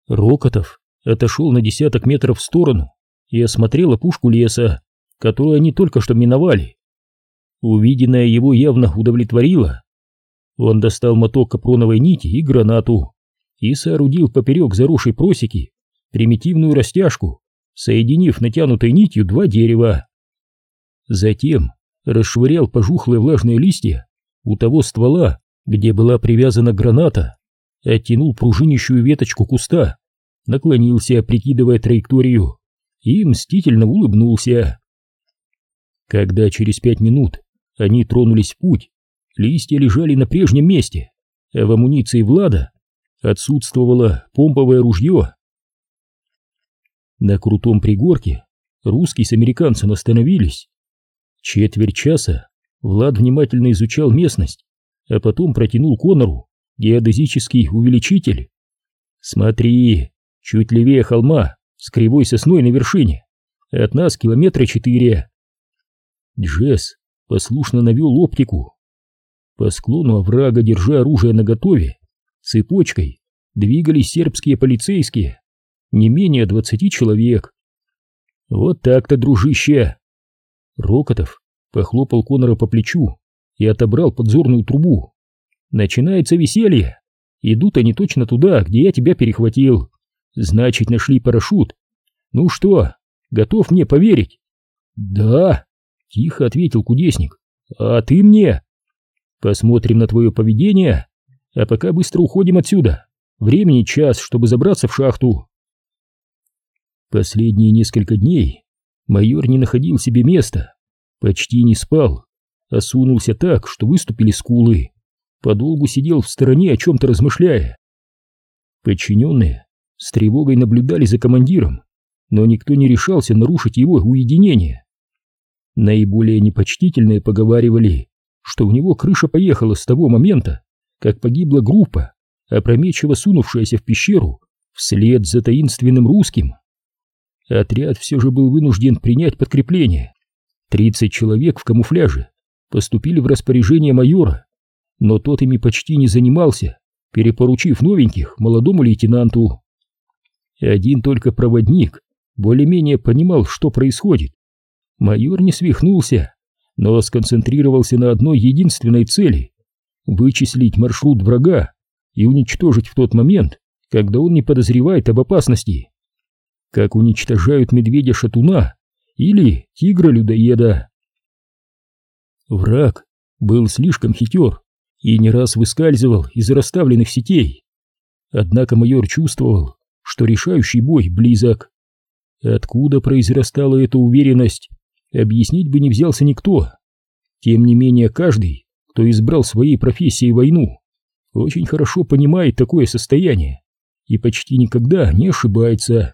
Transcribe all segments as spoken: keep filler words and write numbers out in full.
Рокотов отошел на десяток метров в сторону и осмотрел опушку леса, которую они только что миновали. Увиденное его явно удовлетворило. Он достал моток капроновой нити и гранату и соорудил поперек заросшей просеки примитивную растяжку, соединив натянутой нитью два дерева. Затем расшвырял пожухлые влажные листья у того ствола, где была привязана граната, оттянул пружинищую веточку куста, наклонился, прикидывая траекторию, и мстительно улыбнулся. Когда через пять минут они тронулись в путь, листья лежали на прежнем месте, а в амуниции Влада отсутствовало помповое ружье. На крутом пригорке русский с американцем остановились. Четверть часа Влад внимательно изучал местность, а потом протянул Коннору геодезический увеличитель. «Смотри, чуть левее холма, с кривой сосной на вершине, от нас километра четыре». Джесс послушно навел оптику. По склону оврага, держа оружие наготове, цепочкой двигались сербские полицейские, не менее двадцати человек. «Вот так-то, дружище!» Рокотов похлопал Коннора по плечу и отобрал подзорную трубу. «Начинается веселье. Идут они точно туда, где я тебя перехватил. Значит, нашли парашют. Ну что, готов мне поверить?» «Да», — тихо ответил кудесник. «А ты мне?» «Посмотрим на твое поведение, а пока быстро уходим отсюда. Времени час, чтобы забраться в шахту». Последние несколько дней майор не находил себе места, почти не спал, осунулся так, что выступили скулы, подолгу сидел в стороне, о чем-то размышляя. Подчиненные с тревогой наблюдали за командиром, но никто не решался нарушить его уединение. Наиболее непочтительные поговаривали, что у него крыша поехала с того момента, как погибла группа, опрометчиво сунувшаяся в пещеру вслед за таинственным русским. Отряд все же был вынужден принять подкрепление. Тридцать человек в камуфляже поступили в распоряжение майора, но тот ими почти не занимался, перепоручив новеньких молодому лейтенанту. Один только проводник более-менее понимал, что происходит. Майор не свихнулся, но сконцентрировался на одной единственной цели — вычислить маршрут врага и уничтожить в тот момент, когда он не подозревает об опасности. Как уничтожают медведя-шатуна или тигра-людоеда. Враг был слишком хитер и не раз выскальзывал из расставленных сетей. Однако майор чувствовал, что решающий бой близок. Откуда произрастала эта уверенность, объяснить бы не взялся никто. Тем не менее, каждый, кто избрал своей профессией войну, очень хорошо понимает такое состояние и почти никогда не ошибается.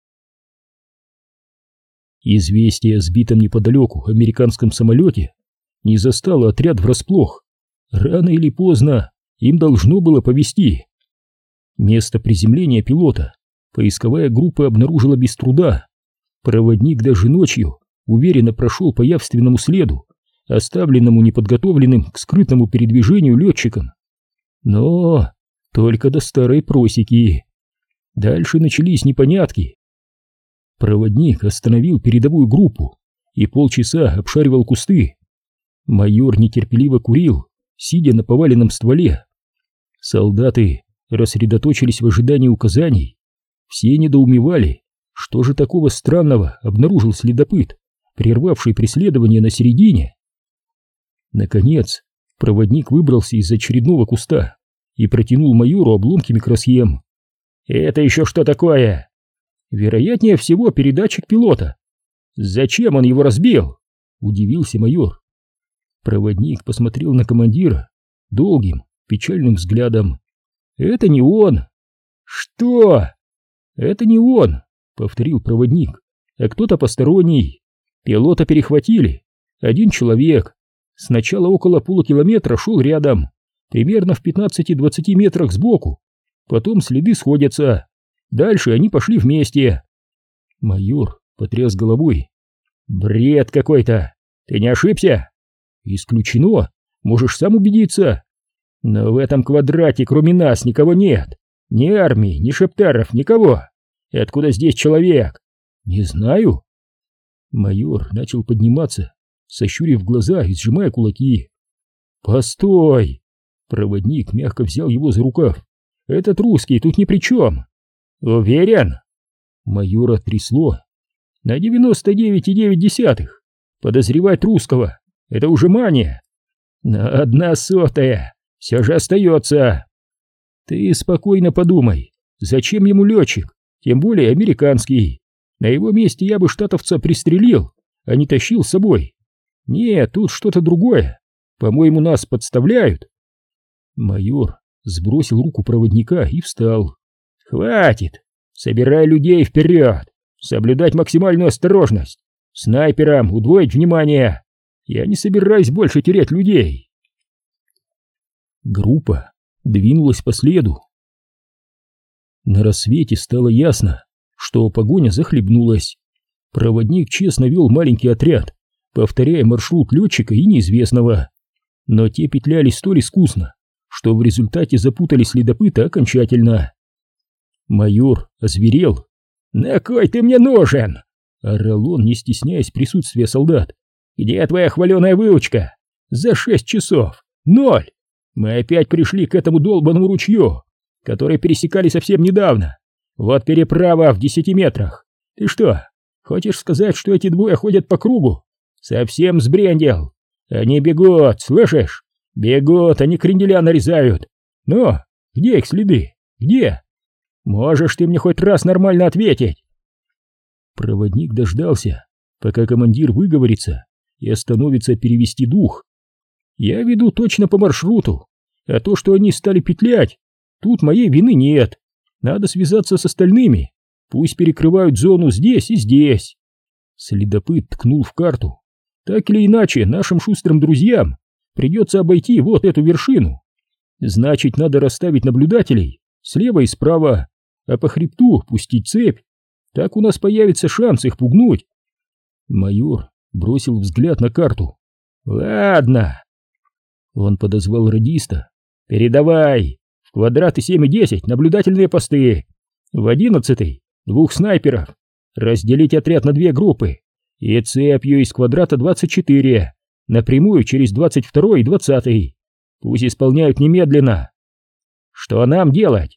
Известие о сбитом неподалеку американском самолете не застало отряд врасплох. Рано или поздно им должно было повезти. Место приземления пилота поисковая группа обнаружила без труда. Проводник даже ночью уверенно прошел по явственному следу, оставленному неподготовленным к скрытному передвижению летчикам. Но только до старой просеки. Дальше начались непонятки. Проводник остановил передовую группу и полчаса обшаривал кусты. Майор нетерпеливо курил, сидя на поваленном стволе. Солдаты рассредоточились в ожидании указаний. Все недоумевали, что же такого странного обнаружил следопыт, прервавший преследование на середине. Наконец, проводник выбрался из очередного куста и протянул майору обломки микросхем. «Это еще что такое?» «Вероятнее всего, передатчик пилота». «Зачем он его разбил?» — удивился майор. Проводник посмотрел на командира долгим, печальным взглядом. «Это не он». «Что?» «Это не он», — повторил проводник, — «а кто-то посторонний. Пилота перехватили. Один человек. Сначала около полукилометра шел рядом, примерно в пятнадцати-двадцати метрах сбоку. Потом следы сходятся. Дальше они пошли вместе». Майор потряс головой. «Бред какой-то! Ты не ошибся?» «Исключено. Можешь сам убедиться. Но в этом квадрате кроме нас никого нет. Ни армии, ни шептаров, никого. И откуда здесь человек? Не знаю. Майор начал подниматься, сощурив глаза и сжимая кулаки. Постой! Проводник мягко взял его за рукав. Этот русский тут ни при чем. Уверен? Майора трясло. На девяносто девять и девять десятых. Подозревать русского — это уже мания. Но одна сотая все же остается. Ты спокойно подумай, зачем ему летчик, тем более американский? На его месте я бы штатовца пристрелил, а не тащил с собой. Нет, тут что-то другое. По-моему, нас подставляют. Майор сбросил руку проводника и встал. Хватит! Собирай людей вперед! Соблюдать максимальную осторожность! Снайперам удвоить внимание! Я не собираюсь больше терять людей. Группа двинулась по следу. На рассвете стало ясно, что погоня захлебнулась. Проводник честно вел маленький отряд, повторяя маршрут летчика и неизвестного. Но те петляли столь искусно, что в результате запутали следопыта окончательно. Майор озверел. «На кой ты мне нужен?» — орал он, не стесняясь присутствия солдат. «Где твоя хваленая выучка? За шесть часов! Ноль! Мы опять пришли к этому долбанному ручью, который пересекали совсем недавно. Вот переправа в десяти метрах. Ты что, хочешь сказать, что эти двое ходят по кругу? Совсем сбрендел! Они бегут, слышишь? Бегут, они кренделя нарезают. Ну, где их следы? Где? Можешь ты мне хоть раз нормально ответить?» Проводник дождался, пока командир выговорится и остановится перевести дух. «Я веду точно по маршруту, а то, что они стали петлять, тут моей вины нет. Надо связаться с остальными, пусть перекрывают зону здесь и здесь». Следопыт ткнул в карту. «Так или иначе, нашим шустрым друзьям придется обойти вот эту вершину. Значит, надо расставить наблюдателей слева и справа, а по хребту пустить цепь. Так у нас появится шанс их пугнуть». Майор бросил взгляд на карту. «Ладно». Он подозвал радиста. «Передавай. В квадраты семь и десять наблюдательные посты. В одиннадцатый двух снайперов. Разделить отряд на две группы. И цепью из квадрата двадцать четыре. Напрямую через двадцать второй и двадцатый. Пусть исполняют немедленно. Что нам делать?»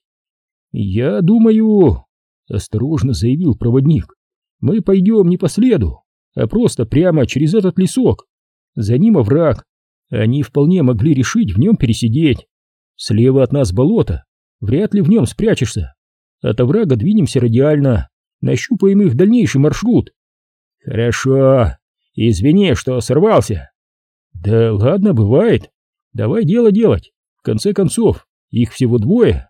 «Я думаю...» — осторожно заявил проводник. «Мы пойдем не по следу, а просто прямо через этот лесок. За ним овраг. Они вполне могли решить в нем пересидеть. Слева от нас болото, вряд ли в нем спрячешься. От оврага двинемся радиально, нащупаем их дальнейший маршрут». «Хорошо. Извини, что сорвался». «Да ладно, бывает. Давай дело делать. В конце концов, их всего двое».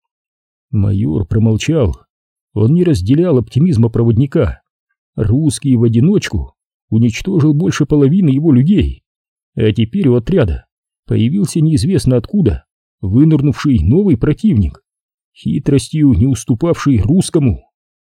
Майор промолчал. Он не разделял оптимизма проводника. Русский в одиночку уничтожил больше половины его людей. А теперь у отряда появился неизвестно откуда вынырнувший новый противник, хитростью не уступавший русскому.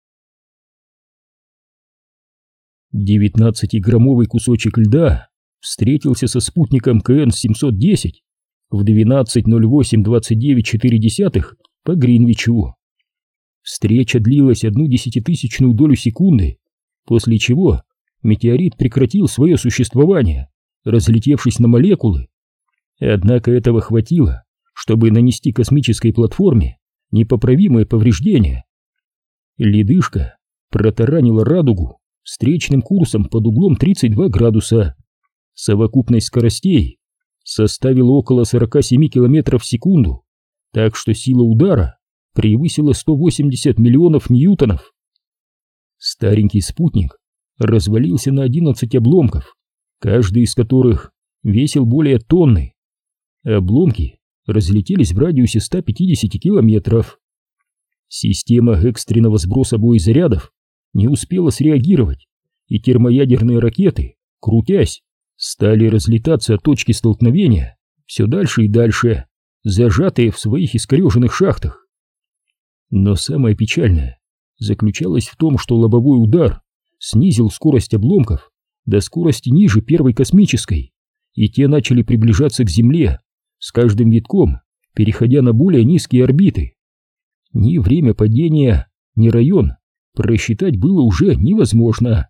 Девятнадцатиграммовый кусочек льда встретился со спутником ка эн семьсот десять в двенадцать ноль восемь двадцать девять четыре десятых по Гринвичу. Встреча длилась одну десятитысячную долю секунды, после чего метеорит прекратил свое существование, разлетевшись на молекулы. Однако этого хватило, чтобы нанести космической платформе непоправимые повреждения. Ледышка протаранила радугу встречным курсом под углом тридцать два градуса. Совокупность скоростей составила около сорок семь километров в секунду, так что сила удара превысила сто восемьдесят миллионов ньютонов. Старенький спутник развалился на одиннадцать обломков, каждый из которых весил более тонны. Обломки разлетелись в радиусе ста пятидесяти километров. Система экстренного сброса боезарядов не успела среагировать, и термоядерные ракеты, крутясь, стали разлетаться от точки столкновения все дальше и дальше, зажатые в своих искореженных шахтах. Но самое печальное заключалось в том, что лобовой удар снизил скорость обломков до скорости ниже первой космической, и те начали приближаться к Земле, с каждым витком переходя на более низкие орбиты. Ни время падения, ни район просчитать было уже невозможно.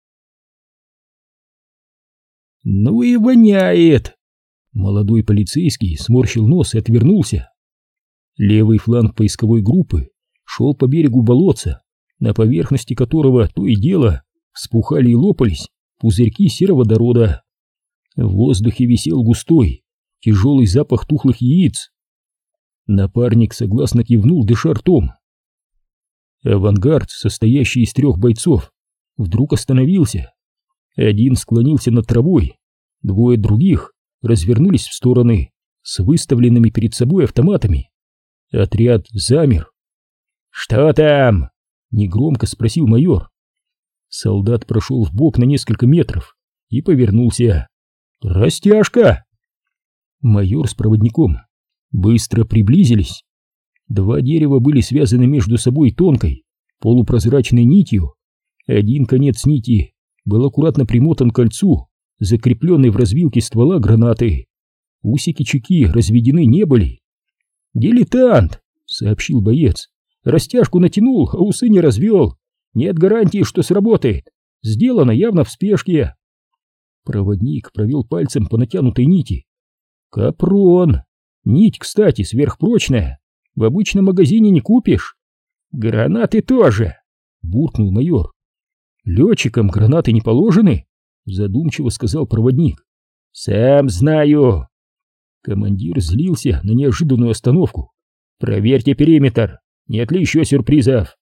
«Ну и воняет!» Молодой полицейский сморщил нос и отвернулся. Левый фланг поисковой группы шел по берегу болотца, на поверхности которого то и дело вспухали и лопались пузырьки сероводорода. В воздухе висел густой, тяжелый запах тухлых яиц. Напарник согласно кивнул, дыша ртом. Авангард, состоящий из трех бойцов, вдруг остановился. Один склонился над травой, двое других развернулись в стороны с выставленными перед собой автоматами. Отряд замер. «Что там?» — негромко спросил майор. Солдат прошел вбок на несколько метров и повернулся. «Растяжка!» Майор с проводником быстро приблизились. Два дерева были связаны между собой тонкой, полупрозрачной нитью. Один конец нити был аккуратно примотан к кольцу, закрепленной в развилке ствола гранаты. Усики чеки разведены не были. «Дилетант!» — сообщил боец. «Растяжку натянул, а усы не развел. Нет гарантии, что сработает. Сделано явно в спешке». Проводник провел пальцем по натянутой нити. «Капрон! Нить, кстати, сверхпрочная. В обычном магазине не купишь». «Гранаты тоже!» — буркнул майор. «Летчикам гранаты не положены?» — задумчиво сказал проводник. «Сам знаю». Командир злился на неожиданную остановку. «Проверьте периметр, нет ли еще сюрпризов?»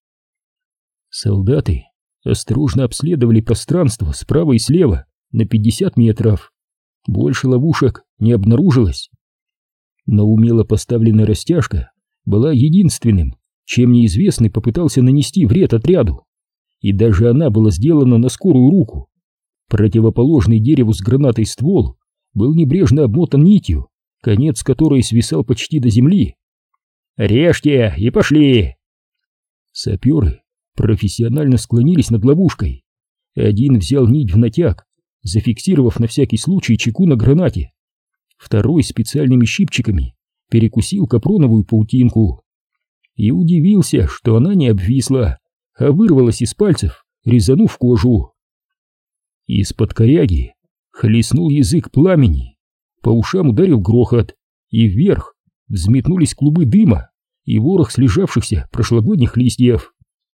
Солдаты осторожно обследовали пространство справа и слева на пятьдесят метров. Больше ловушек не обнаружилось. Но умело поставленная растяжка была единственным, чем неизвестный попытался нанести вред отряду. И даже она была сделана на скорую руку. Противоположный дереву с гранатой ствол был небрежно обмотан нитью, конец которой свисал почти до земли. «Режьте и пошли!» Саперы профессионально склонились над ловушкой. Один взял нить в натяг, зафиксировав на всякий случай чеку на гранате. Второй специальными щипчиками перекусил капроновую паутинку и удивился, что она не обвисла, а вырвалась из пальцев, резанув кожу. Из-под коряги хлестнул язык пламени, по ушам ударил грохот, и вверх взметнулись клубы дыма и ворох слежавшихся прошлогодних листьев.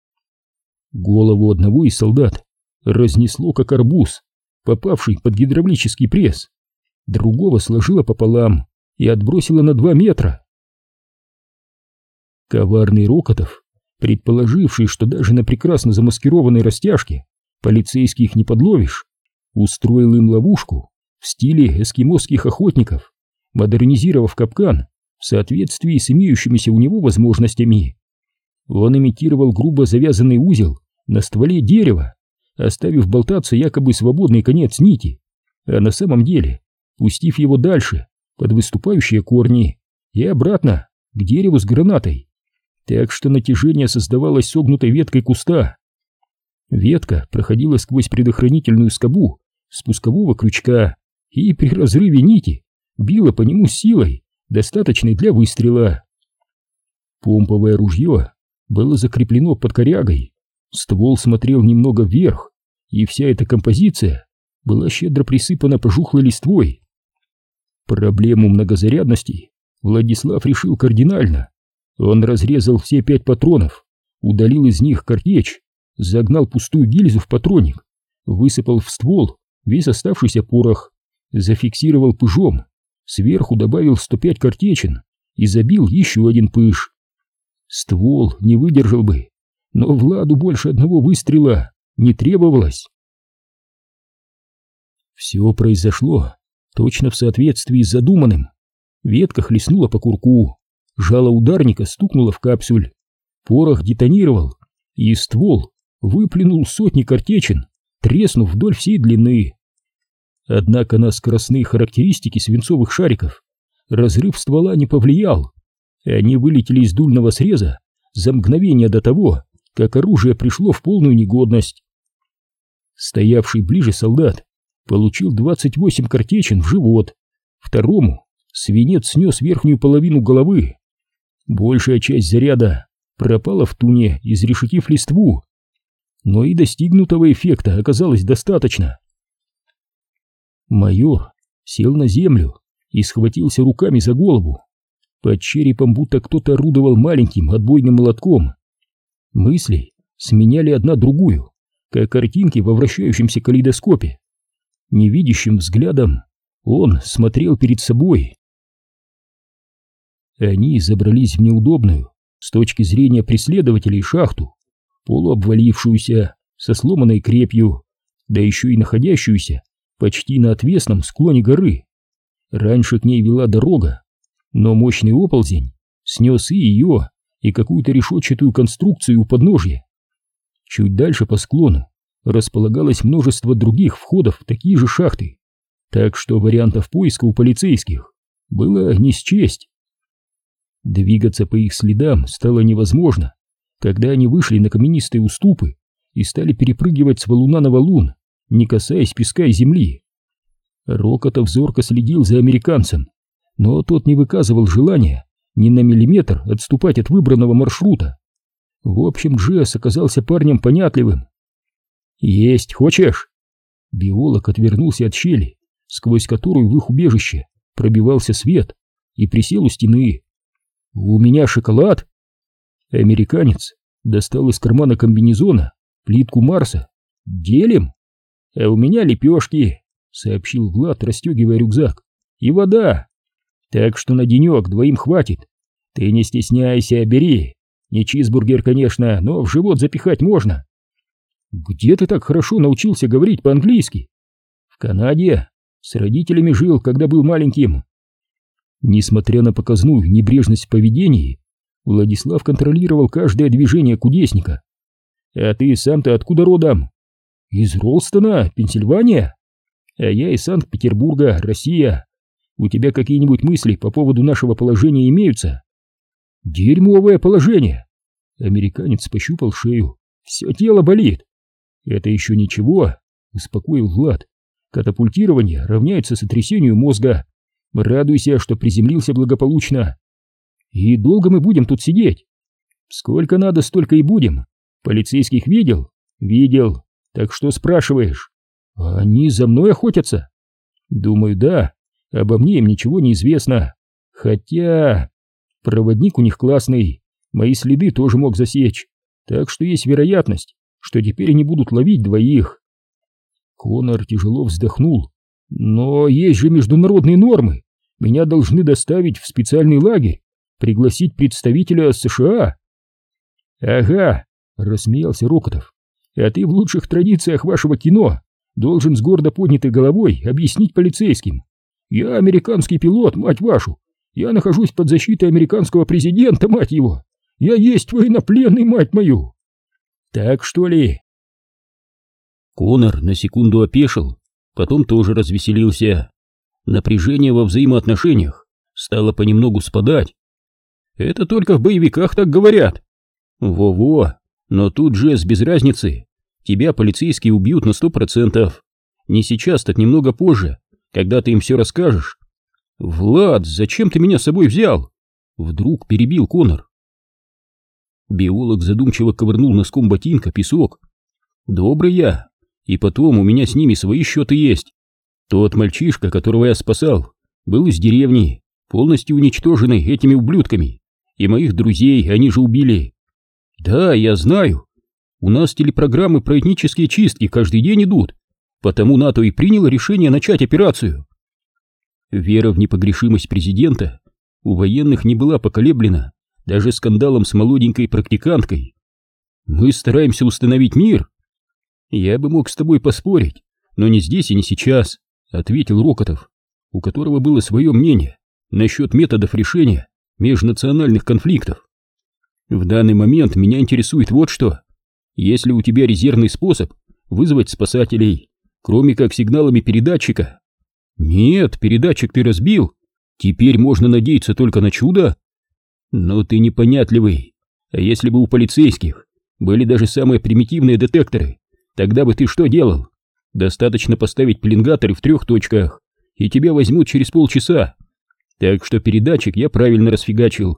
Голову одного из солдат разнесло как арбуз, попавший под гидравлический пресс. Другого сложило пополам и отбросило на два метра. Коварный Рокотов, предположивший, что даже на прекрасно замаскированной растяжке полицейских не подловишь, устроил им ловушку в стиле эскимосских охотников, модернизировав капкан в соответствии с имеющимися у него возможностями. Он имитировал грубо завязанный узел на стволе дерева, оставив болтаться якобы свободный конец нити, а на самом деле пустив его дальше, под выступающие корни, и обратно к дереву с гранатой, так что натяжение создавалось согнутой веткой куста. Ветка проходила сквозь предохранительную скобу спускового крючка и при разрыве нити била по нему силой, достаточной для выстрела. Помповое ружье было закреплено под корягой, ствол смотрел немного вверх, и вся эта композиция была щедро присыпана пожухлой листвой. Проблему многозарядности Владислав решил кардинально. Он разрезал все пять патронов, удалил из них картечь, загнал пустую гильзу в патронник, высыпал в ствол весь оставшийся порох, зафиксировал пыжом, сверху добавил сто пять картечин и забил еще один пыж. Ствол не выдержал бы, но Владу больше одного выстрела не требовалось. Все произошло точно в соответствии с задуманным. Ветка хлестнула по курку, жало ударника стукнуло в капсюль, порох детонировал, и ствол выплюнул сотни картечин, треснув вдоль всей длины. Однако на скоростные характеристики свинцовых шариков разрыв ствола не повлиял, и они вылетели из дульного среза за мгновение до того, как оружие пришло в полную негодность. Стоявший ближе солдат получил двадцать восемь картечин в живот, второму свинец снес верхнюю половину головы. Большая часть заряда пропала в туне, изрешетив листву. Но и достигнутого эффекта оказалось достаточно. Майор сел на землю и схватился руками за голову. Под черепом будто кто-то орудовал маленьким отбойным молотком. Мысли сменяли одна другую, как картинки во вращающемся калейдоскопе. Невидящим взглядом он смотрел перед собой. Они забрались в неудобную, с точки зрения преследователей, шахту, полуобвалившуюся, со сломанной крепью, да еще и находящуюся почти на отвесном склоне горы. Раньше к ней вела дорога, но мощный оползень снес и ее, и какую-то решетчатую конструкцию у подножья. Чуть дальше по склону располагалось множество других входов в такие же шахты, так что вариантов поиска у полицейских было не счесть. Двигаться по их следам стало невозможно, когда они вышли на каменистые уступы и стали перепрыгивать с валуна на валун, не касаясь песка и земли. Рокотов зорко следил за американцем, но тот не выказывал желания ни на миллиметр отступать от выбранного маршрута. В общем, Джесс оказался парнем понятливым. «Есть хочешь?» Биолог отвернулся от щели, сквозь которую в их убежище пробивался свет, и присел у стены. «У меня шоколад?» Американец достал из кармана комбинезона плитку Марса. «Делим?» «А у меня лепешки», — сообщил Влад, расстегивая рюкзак. «И вода. Так что на денек двоим хватит. Ты не стесняйся, бери. Не чизбургер, конечно, но в живот запихать можно». «Где ты так хорошо научился говорить по-английски?» «В Канаде. С родителями жил, когда был маленьким». Несмотря на показную небрежность в поведении, Владислав контролировал каждое движение кудесника. «А ты сам-то откуда родом?» «Из Ролстона, Пенсильвания. А я из Санкт-Петербурга, Россия. У тебя какие-нибудь мысли по поводу нашего положения имеются?» «Дерьмовое положение!» Американец пощупал шею. «Все тело болит». «Это еще ничего», — успокоил Влад. «Катапультирование равняется сотрясению мозга. Радуйся, что приземлился благополучно. И долго мы будем тут сидеть?» «Сколько надо, столько и будем. Полицейских видел?» «Видел. Так что спрашиваешь?» «Они за мной охотятся?» «Думаю, да. Обо мне им ничего не известно. Хотя... проводник у них классный. Мои следы тоже мог засечь. Так что есть вероятность, что теперь они будут ловить двоих». Конор тяжело вздохнул. «Но есть же международные нормы. Меня должны доставить в специальный лагерь, пригласить представителя США». «Ага», — рассмеялся Рокотов. «А ты в лучших традициях вашего кино должен с гордо поднятой головой объяснить полицейским: я американский пилот, мать вашу! Я нахожусь под защитой американского президента, мать его! Я есть военнопленный, мать мою!» «Так что ли?» Конор на секунду опешил, потом тоже развеселился. Напряжение во взаимоотношениях стало понемногу спадать. «Это только в боевиках так говорят». «Во-во, но тут же без разницы. Тебя полицейские убьют на сто процентов. Не сейчас, так немного позже, когда ты им все расскажешь». «Влад, зачем ты меня с собой взял?» Вдруг перебил Конор. Биолог задумчиво ковырнул носком ботинка песок. «Добрый я, и потом у меня с ними свои счеты есть. Тот мальчишка, которого я спасал, был из деревни, полностью уничтоженный этими ублюдками, и моих друзей они же убили. Да, я знаю, у нас телепрограммы про этнические чистки каждый день идут, потому НАТО и приняло решение начать операцию». Вера в непогрешимость президента у военных не была поколеблена даже скандалом с молоденькой практиканткой. «Мы стараемся установить мир». «Я бы мог с тобой поспорить, но не здесь и не сейчас», — ответил Рокотов, у которого было свое мнение насчет методов решения межнациональных конфликтов. «В данный момент меня интересует вот что. Если у тебя резервный способ вызвать спасателей, кроме как сигналами передатчика...» «Нет, передатчик ты разбил. Теперь можно надеяться только на чудо?» «Но ты непонятливый. А если бы у полицейских были даже самые примитивные детекторы, тогда бы ты что делал? Достаточно поставить пеленгаторы в трех точках, и тебя возьмут через полчаса. Так что передатчик я правильно расфигачил.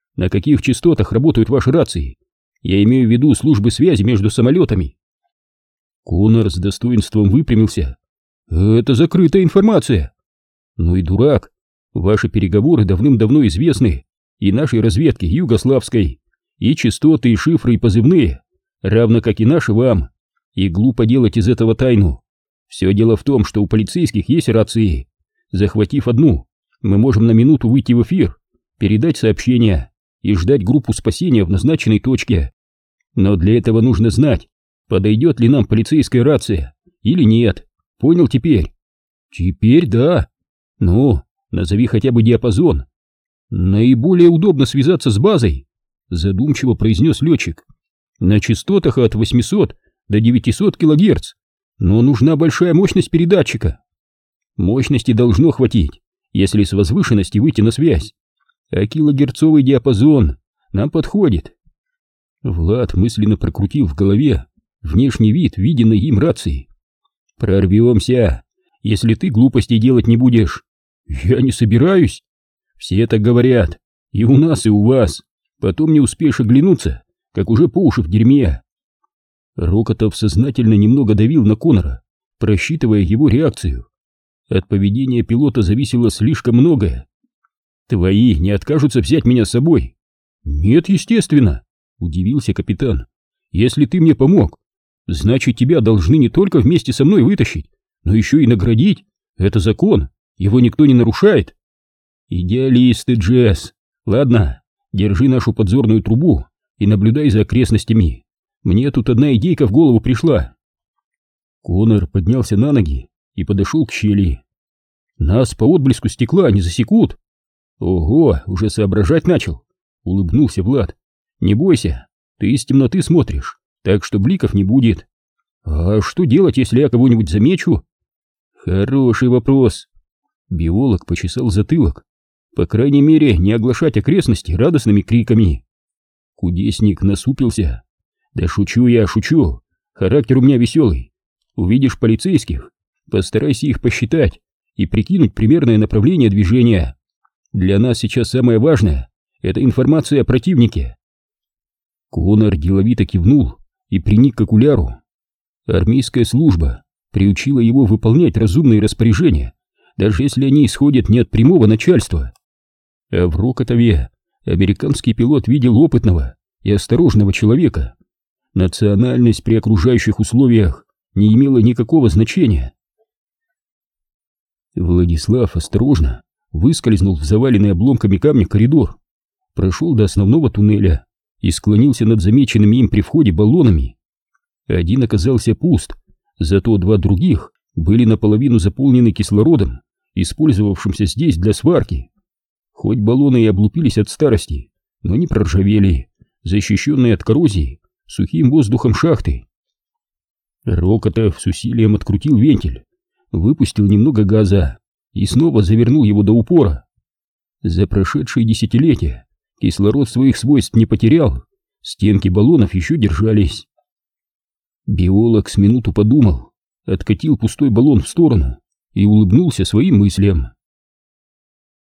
на каких частотах работают ваши рации. Я имею в виду службы связи между самолетами. Коннор с достоинством выпрямился. Это закрытая информация. Ну и дурак. Ваши переговоры давным-давно известны и нашей разведке югославской, и частоты, и шифры, и позывные, равно как и наши вам. И глупо делать из этого тайну. Все дело в том, что у полицейских есть рации. Захватив одну, мы можем на минуту выйти в эфир, передать сообщение и ждать группу спасения в назначенной точке. Но для этого нужно знать, подойдет ли нам полицейская рация или нет. Понял теперь? Теперь да. Ну, назови хотя бы диапазон. Наиболее удобно связаться с базой, задумчиво произнес летчик. На частотах от восьмисот до девятисот килогерц. Но нужна большая мощность передатчика. Мощности должно хватить, если с возвышенности выйти на связь. А килогерцовый диапазон нам подходит. Влад мысленно прокрутил в голове внешний вид виденной им рации. Прорвемся, если ты глупостей делать не будешь. Я не собираюсь. Все так говорят, и у нас, и у вас. Потом не успеешь оглянуться, как уже по уши в дерьме. Рокотов сознательно немного давил на Коннора, просчитывая его реакцию. От поведения пилота зависело слишком многое. Твои не откажутся взять меня с собой? Нет, естественно, удивился капитан. Если ты мне помог, значит, тебя должны не только вместе со мной вытащить, но еще и наградить. Это закон, его никто не нарушает. Идеалисты, Джесс. Ладно, держи нашу подзорную трубу и наблюдай за окрестностями. Мне тут одна идейка в голову пришла. Коннор поднялся на ноги и подошел к щели. Нас по отблеску стекла не засекут. Ого, уже соображать начал, улыбнулся Влад. Не бойся, ты из темноты смотришь, так что бликов не будет. А что делать, если я кого-нибудь замечу? Хороший вопрос. Биолог почесал затылок. По крайней мере, не оглашать окрестности радостными криками. Кудесник насупился. Да шучу я, шучу. Характер у меня веселый. Увидишь полицейских, постарайся их посчитать и прикинуть примерное направление движения. Для нас сейчас самое важное — это информация о противнике. Коннор деловито кивнул и приник к окуляру. Армейская служба приучила его выполнять разумные распоряжения, даже если они исходят не от прямого начальства. А в Рокотове американский пилот видел опытного и осторожного человека. Национальность при окружающих условиях не имела никакого значения. Владислав осторожно выскользнул в заваленный обломками камня коридор, прошел до основного туннеля и склонился над замеченными им при входе баллонами. Один оказался пуст, зато два других были наполовину заполнены кислородом, использовавшимся здесь для сварки. Хоть баллоны и облупились от старости, но не проржавели, защищенные от коррозии сухим воздухом шахты. Рокотов с усилием открутил вентиль, выпустил немного газа и снова завернул его до упора. За прошедшие десятилетия кислород своих свойств не потерял, стенки баллонов еще держались. Биолог с минуту подумал, откатил пустой баллон в сторону и улыбнулся своим мыслям.